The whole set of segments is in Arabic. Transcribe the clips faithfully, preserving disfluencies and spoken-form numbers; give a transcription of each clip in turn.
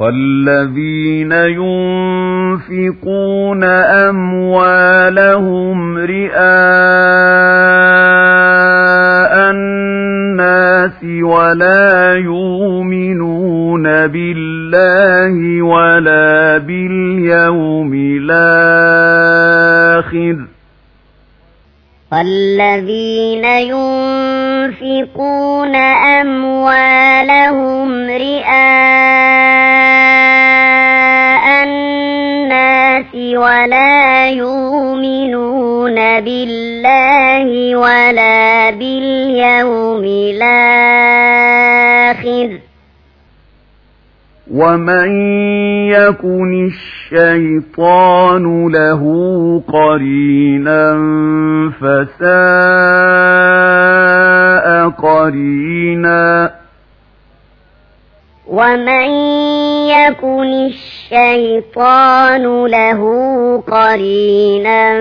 والذين ينفقون أموالهم رئاء الناس ولا يؤمنون بالله ولا باليوم الآخر والذين ينفقون أموالهم رئاء الناس ولا يؤمنون بالله ولا باليوم الآخر ومن يكن الشيطان له قرينا فساء قرينا ومن يكن الشيطان له قرينا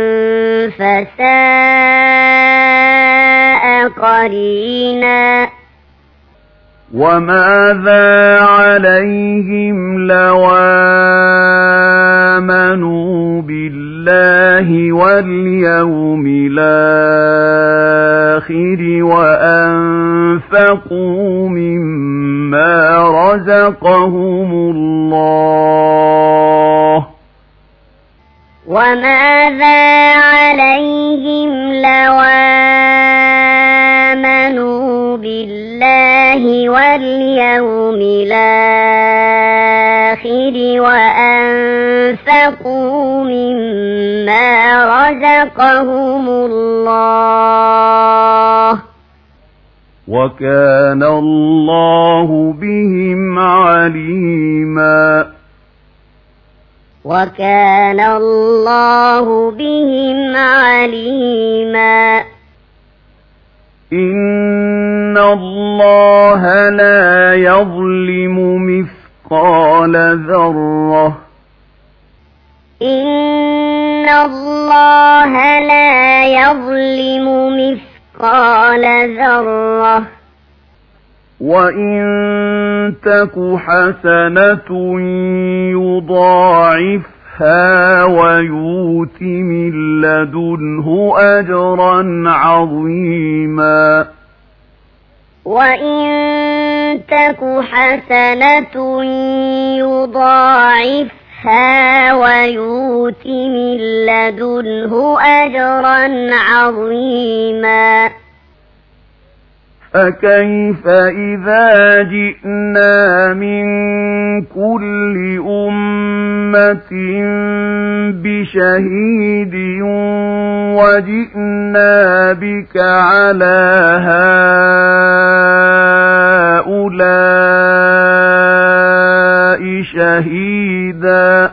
فساء قرينا وماذا عليهم لو آمنوا بالله واليوم الآخر وأنفقوا مما رزقهم الله وماذا عليهم لو آمنوا بالله واليوم الآخر وأنفقوا مما رزقهم الله وكان الله بهم عليما وكان الله بهم عليما إن الله لا يظلم مثقال ذرة إن الله لا يظلم مثقال ذرة وإن تك حسنة يضاعفها ويؤت من لدنه أجرا عظيما وإن تك حسنة يضاعفها ويؤت من لدنه أجرا عظيما فكيف إذا جئنا من كل أمة بشهيد وجئنا بك على هؤلاء شهيدا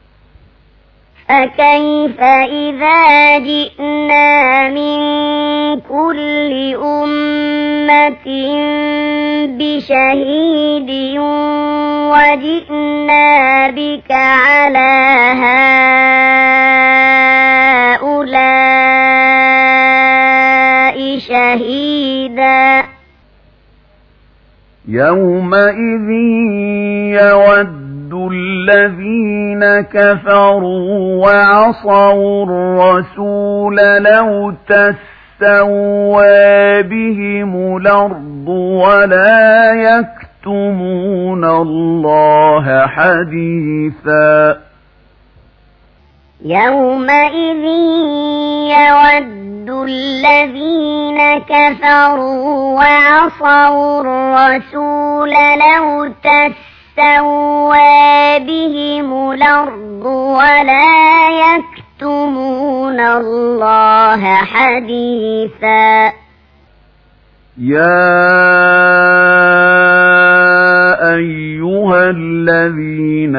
فكيف إذا جئنا من كل أمة بشهيد وجئنا بك على هؤلاء شهيدا يومئذ يود الذين كفروا وعصوا الرسول لو تسوى بهم الأرض ولا يكتمون الله حديثا يومئذ يود الذين كفروا وعصوا الرسول لو تسوى بهم الأرض ولا يكتمون الله حديثا يا أيها الذين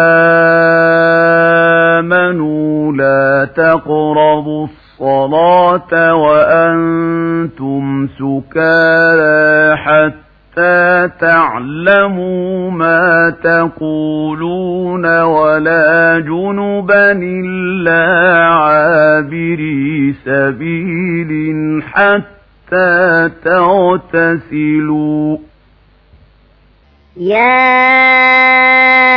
آمنوا لا تقربوا الصلاة وأنتم سكارى حتى تعلموا ما تقولون ولا جنبا إلا عابري سبيل حتى تغتسلوا يا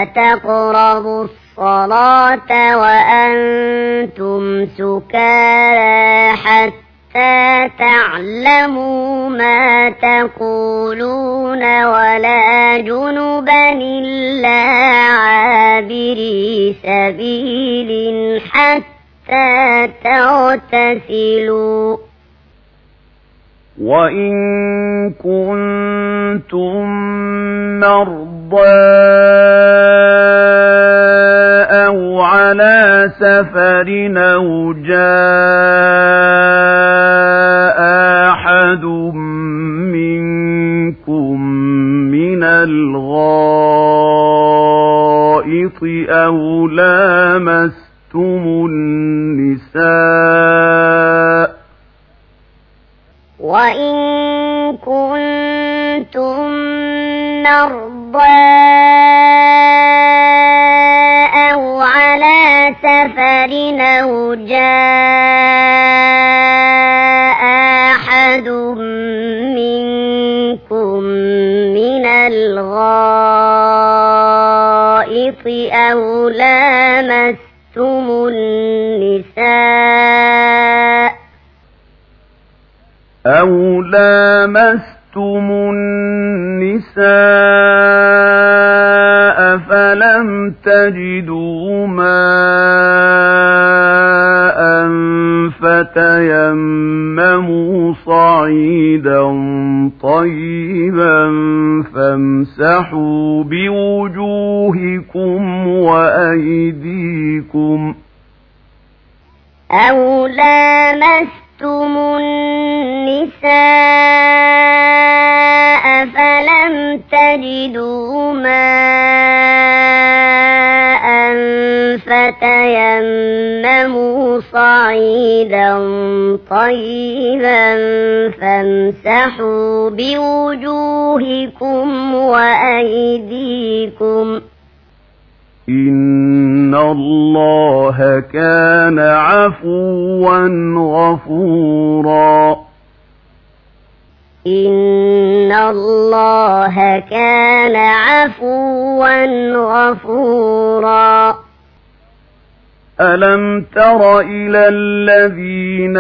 تقربوا الصلاة وأنتم سكارى حتى تعلموا ما تقولون ولا جنبا إلا عابري سبيل حتى تغتسلوا وإن كنتم مرضى أو على سفر أو جاء أحد منكم من الغائط أو لامستم النساء وإن كنتم مرضى أو على سفر أو جاء أحد منكم من الغائط أو لامستم النساء أو لامستم النساء فلم تجدوا ماء فتيمموا صعيدا طيبا فامسحوا بوجوهكم وأيديكم أو لامستم النساء فلم تجدوا ماء فتيمموا صعيدا طيبا فامسحوا بوجوهكم وأيديكم إن الله كان عفوا غفورا إن الله كان عفوا غفورا ألم تر إلى الذين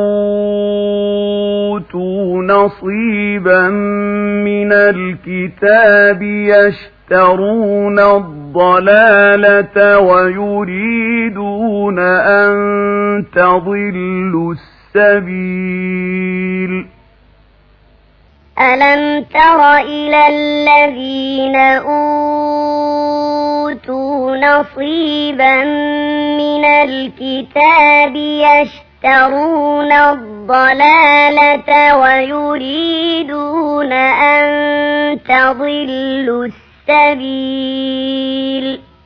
أوتوا نصيبا من الكتاب يشترون الضلالة ويريدون أن تضلوا السبيل ألم تر إلى الذين أوتوا نصيبا من الكتاب يشترون الضلالة ويريدون أن تضلوا السبيل